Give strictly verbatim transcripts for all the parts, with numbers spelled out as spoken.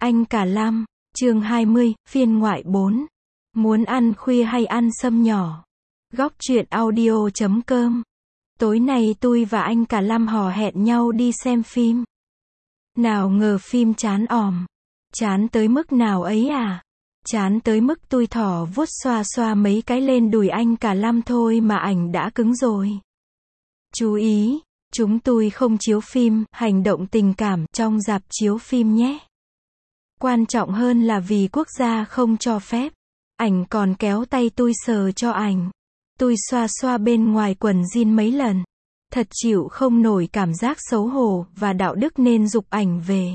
Anh cả Lam, chương hai mươi, phiên ngoại bốn. Muốn ăn khuya hay ăn sâm nhỏ? Góc truyện audio chấm com. Tối nay tôi và anh cả Lam hò hẹn nhau đi xem phim. Nào ngờ phim chán òm. Chán tới mức nào ấy à? Chán tới mức tôi thỏ vuốt xoa xoa mấy cái lên đùi anh cả Lam thôi mà ảnh đã cứng rồi. Chú ý, chúng tôi không chiếu phim hành động tình cảm trong rạp chiếu phim nhé. Quan trọng hơn là vì quốc gia không cho phép. Ảnh còn kéo tay tôi sờ cho ảnh. Tôi xoa xoa bên ngoài quần jean mấy lần. Thật chịu không nổi cảm giác xấu hổ và đạo đức nên giục ảnh về.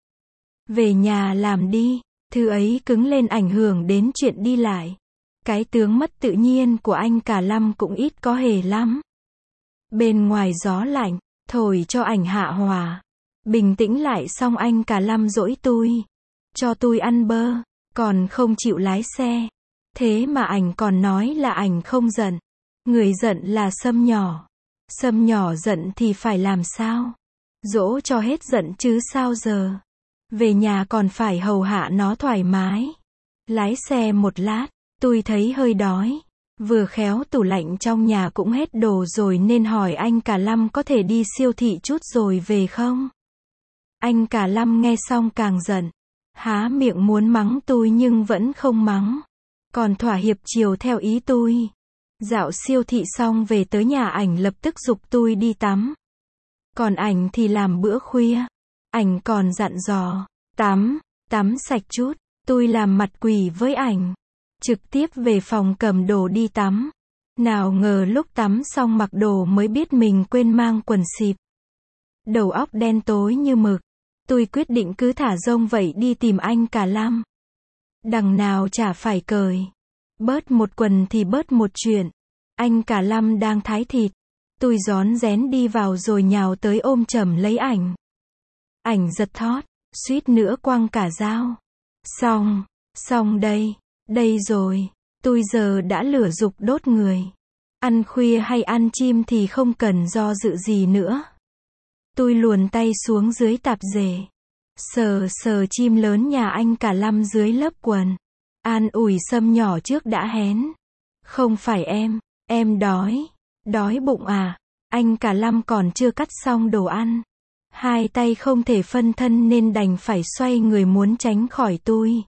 Về nhà làm đi, thứ ấy cứng lên ảnh hưởng đến chuyện đi lại. Cái tướng mất tự nhiên của anh cả Lam cũng ít có hề lắm. Bên ngoài gió lạnh, thổi cho ảnh hạ hòa. Bình tĩnh lại xong anh cả Lam dỗi tôi. Cho tôi ăn bơ, còn không chịu lái xe. Thế mà ảnh còn nói là ảnh không giận. Người giận là Sâm nhỏ. Sâm nhỏ giận thì phải làm sao? Dỗ cho hết giận chứ sao giờ? Về nhà còn phải hầu hạ nó thoải mái. Lái xe một lát, tôi thấy hơi đói. Vừa khéo tủ lạnh trong nhà cũng hết đồ rồi nên hỏi anh cả Lam có thể đi siêu thị chút rồi về không? Anh cả Lam nghe xong càng giận. Há miệng muốn mắng tôi nhưng vẫn không mắng. Còn thỏa hiệp chiều theo ý tôi. Dạo siêu thị xong về tới nhà ảnh lập tức giục tôi đi tắm. Còn ảnh thì làm bữa khuya. Ảnh còn dặn dò, tắm, tắm sạch chút. Tôi làm mặt quỷ với ảnh. Trực tiếp về phòng cầm đồ đi tắm. Nào ngờ lúc tắm xong mặc đồ mới biết mình quên mang quần xịp. Đầu óc đen tối như mực. Tôi quyết định cứ thả rông vậy đi tìm anh cả Lam. Đằng nào chả phải cởi. Bớt một quần thì bớt một chuyện. Anh cả Lam đang thái thịt. Tôi rón rén đi vào rồi nhào tới ôm chầm lấy ảnh. Ảnh giật thót, suýt nữa quăng cả dao. Xong, xong đây, đây rồi. Tôi giờ đã lửa giục đốt người. Ăn khuya hay ăn chim thì không cần do dự gì nữa. Tôi luồn tay xuống dưới tạp dề. Sờ sờ chim lớn nhà anh cả Lam dưới lớp quần. An ủi Sâm nhỏ trước đã hén. Không phải em, em đói. Đói bụng à? Anh cả Lam còn chưa cắt xong đồ ăn. Hai tay không thể phân thân nên đành phải xoay người muốn tránh khỏi tôi.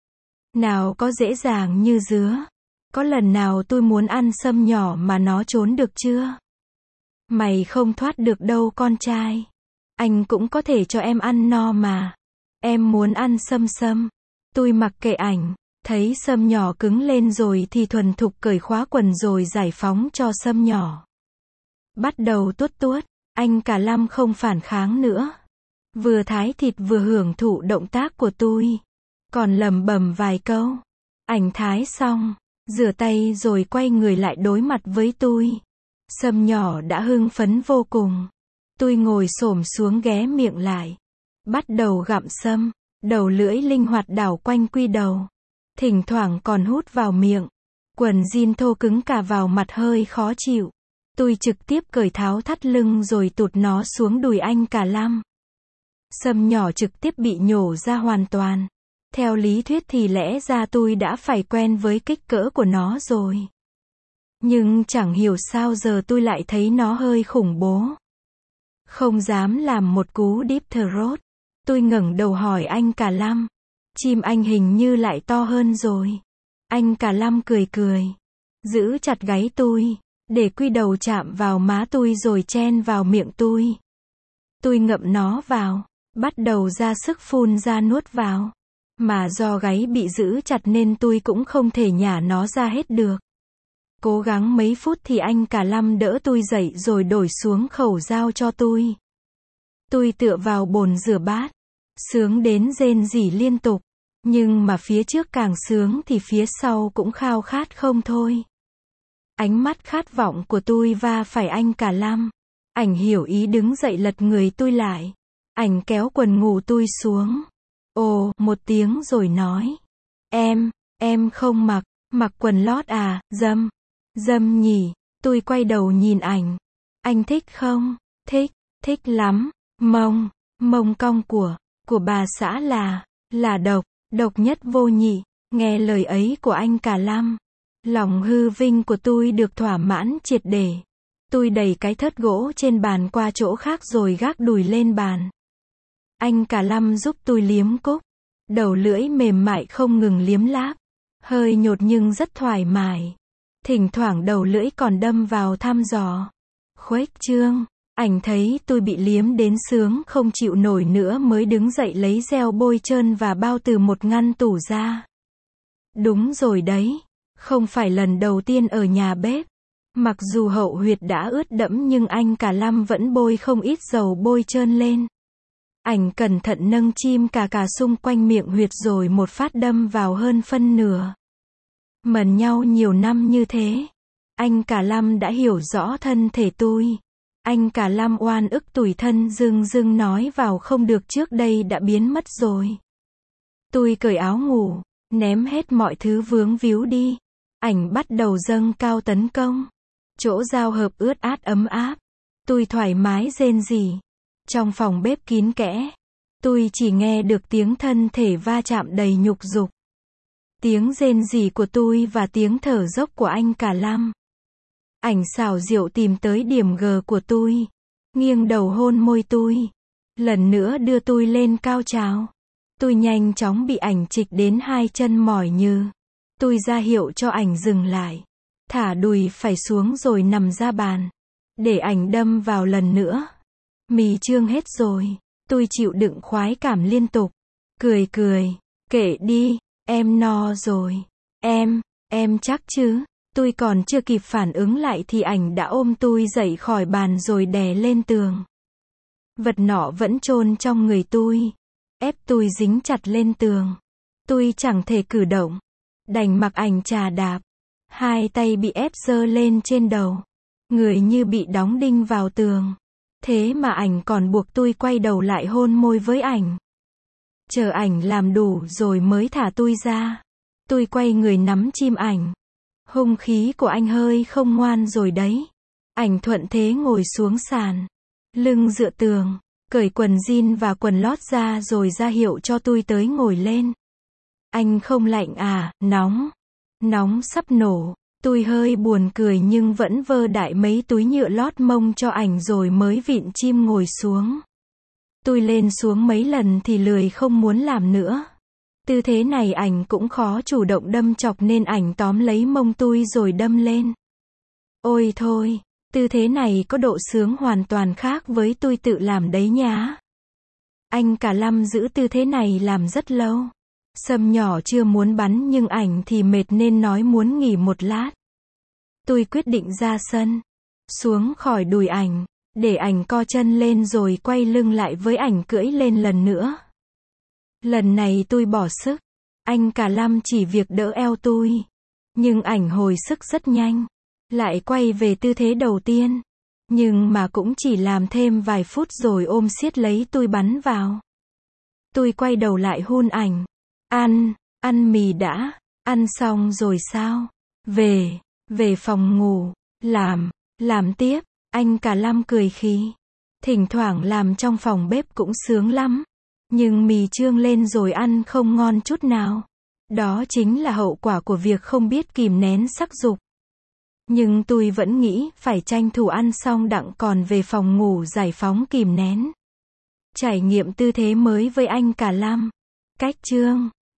Nào có dễ dàng như dứa. Có lần nào tôi muốn ăn Sâm nhỏ mà nó trốn được chưa? Mày không thoát được đâu con trai. Anh cũng có thể cho em ăn no mà. Em muốn ăn Sâm Sâm. Tôi mặc kệ ảnh. Thấy Sâm nhỏ cứng lên rồi thì thuần thục cởi khóa quần rồi giải phóng cho Sâm nhỏ. Bắt đầu tuốt tuốt. Anh cả Lam không phản kháng nữa. Vừa thái thịt vừa hưởng thụ động tác của tôi. Còn lầm bầm vài câu. Ảnh thái xong. Rửa tay rồi quay người lại đối mặt với tôi. Sâm nhỏ đã hưng phấn vô cùng. Tôi ngồi xổm xuống ghé miệng lại. Bắt đầu gặm sâm. Đầu lưỡi linh hoạt đảo quanh quy đầu. Thỉnh thoảng còn hút vào miệng. Quần jean thô cứng cả vào mặt hơi khó chịu. Tôi trực tiếp cởi tháo thắt lưng rồi tụt nó xuống đùi anh cả Lam. Sâm nhỏ trực tiếp bị nhổ ra hoàn toàn. Theo lý thuyết thì lẽ ra tôi đã phải quen với kích cỡ của nó rồi. Nhưng chẳng hiểu sao giờ tôi lại thấy nó hơi khủng bố. Không dám làm một cú deep throat. Tôi ngẩng đầu hỏi anh cả Lam. Chim anh hình như lại to hơn rồi. Anh cả Lam cười cười. Giữ chặt gáy tôi. Để quy đầu chạm vào má tôi rồi chen vào miệng tôi. Tôi ngậm nó vào. Bắt đầu ra sức phun ra nuốt vào. Mà do gáy bị giữ chặt nên tôi cũng không thể nhả nó ra hết được. Cố gắng mấy phút thì anh cả Lam đỡ tôi dậy rồi đổi xuống khẩu dao cho tôi. Tôi tựa vào bồn rửa bát. Sướng đến rên rỉ liên tục. Nhưng mà phía trước càng sướng thì phía sau cũng khao khát không thôi. Ánh mắt khát vọng của tôi va phải anh cả Lam. Ảnh hiểu ý đứng dậy lật người tôi lại. Ảnh kéo quần ngủ tôi xuống. Ồ, một tiếng rồi nói. Em, em không mặc, mặc quần lót à, dâm. Dâm nhỉ, tôi quay đầu nhìn ảnh. Anh thích không? Thích, thích lắm. Mông, mông cong của, của bà xã là, là độc, độc nhất vô nhị. Nghe lời ấy của anh cả Lam, lòng hư vinh của tôi được thỏa mãn triệt để. Tôi đẩy cái thớt gỗ trên bàn qua chỗ khác rồi gác đùi lên bàn. Anh cả Lam giúp tôi liếm cúc. Đầu lưỡi mềm mại không ngừng liếm láp. Hơi nhột nhưng rất thoải mái. Thỉnh thoảng đầu lưỡi còn đâm vào thăm dò. Khuếch trương. Ảnh thấy tôi bị liếm đến sướng không chịu nổi nữa mới đứng dậy lấy gel bôi trơn và bao từ một ngăn tủ ra. Đúng rồi đấy. Không phải lần đầu tiên ở nhà bếp. Mặc dù hậu huyệt đã ướt đẫm nhưng anh cả Lam vẫn bôi không ít dầu bôi trơn lên. Ảnh cẩn thận nâng chim cà cà xung quanh miệng huyệt rồi một phát đâm vào hơn phân nửa. Mần nhau nhiều năm như thế. Anh cả Lam đã hiểu rõ thân thể tôi. Anh cả Lam oan ức tủi thân dưng dưng nói vào không được trước đây đã biến mất rồi. Tôi cởi áo ngủ, ném hết mọi thứ vướng víu đi. Ảnh bắt đầu dâng cao tấn công. Chỗ giao hợp ướt át ấm áp. Tôi thoải mái rên rỉ. Trong phòng bếp kín kẽ, tôi chỉ nghe được tiếng thân thể va chạm đầy nhục dục. Tiếng rên rỉ của tôi và tiếng thở dốc của anh cả Lam. Ảnh xảo diệu tìm tới điểm G của tôi. Nghiêng đầu hôn môi tôi. Lần nữa đưa tôi lên cao trào. Tôi nhanh chóng bị ảnh trịch đến hai chân mỏi như. Tôi ra hiệu cho ảnh dừng lại. Thả đùi phải xuống rồi nằm ra bàn. Để ảnh đâm vào lần nữa. Mì trương hết rồi. Tôi chịu đựng khoái cảm liên tục. Cười cười. Kệ đi. Em no rồi. Em, em chắc chứ. Tôi còn chưa kịp phản ứng lại thì ảnh đã ôm tôi dậy khỏi bàn rồi đè lên tường. Vật nọ vẫn chôn trong người tôi. Ép tôi dính chặt lên tường. Tôi chẳng thể cử động. Đành mặc ảnh chà đạp. Hai tay bị ép giơ lên trên đầu. Người như bị đóng đinh vào tường. Thế mà ảnh còn buộc tôi quay đầu lại hôn môi với ảnh. Chờ ảnh làm đủ rồi mới thả tôi ra. Tôi quay người nắm chim ảnh. Hung khí của anh hơi không ngoan rồi đấy. Ảnh thuận thế ngồi xuống sàn. Lưng dựa tường. Cởi quần jean và quần lót ra rồi ra hiệu cho tôi tới ngồi lên. Anh không lạnh à, nóng. Nóng sắp nổ. Tôi hơi buồn cười nhưng vẫn vơ đại mấy túi nhựa lót mông cho ảnh rồi mới vịn chim ngồi xuống. Tôi lên xuống mấy lần thì lười không muốn làm nữa. Tư thế này ảnh cũng khó chủ động đâm chọc nên ảnh tóm lấy mông tôi rồi đâm lên. Ôi thôi, tư thế này có độ sướng hoàn toàn khác với tôi tự làm đấy nhá. Anh cả Lam giữ tư thế này làm rất lâu. Sâm nhỏ chưa muốn bắn nhưng ảnh thì mệt nên nói muốn nghỉ một lát. Tôi quyết định ra sân. Xuống khỏi đùi ảnh. Để ảnh co chân lên rồi quay lưng lại với ảnh cưỡi lên lần nữa. Lần này tôi bỏ sức. Anh cả Lam chỉ việc đỡ eo tôi. Nhưng ảnh hồi sức rất nhanh. Lại quay về tư thế đầu tiên. Nhưng mà cũng chỉ làm thêm vài phút rồi ôm siết lấy tôi bắn vào. Tôi quay đầu lại hun ảnh. Ăn, ăn mì đã. Ăn xong rồi sao? Về, về phòng ngủ. Làm, làm tiếp. Anh cả Lam cười khí. Thỉnh thoảng làm trong phòng bếp cũng sướng lắm. Nhưng mì trương lên rồi ăn không ngon chút nào. Đó chính là hậu quả của việc không biết kìm nén sắc dục. Nhưng tôi vẫn nghĩ phải tranh thủ ăn xong đặng còn về phòng ngủ giải phóng kìm nén. Trải nghiệm tư thế mới với anh cả Lam. Cách chương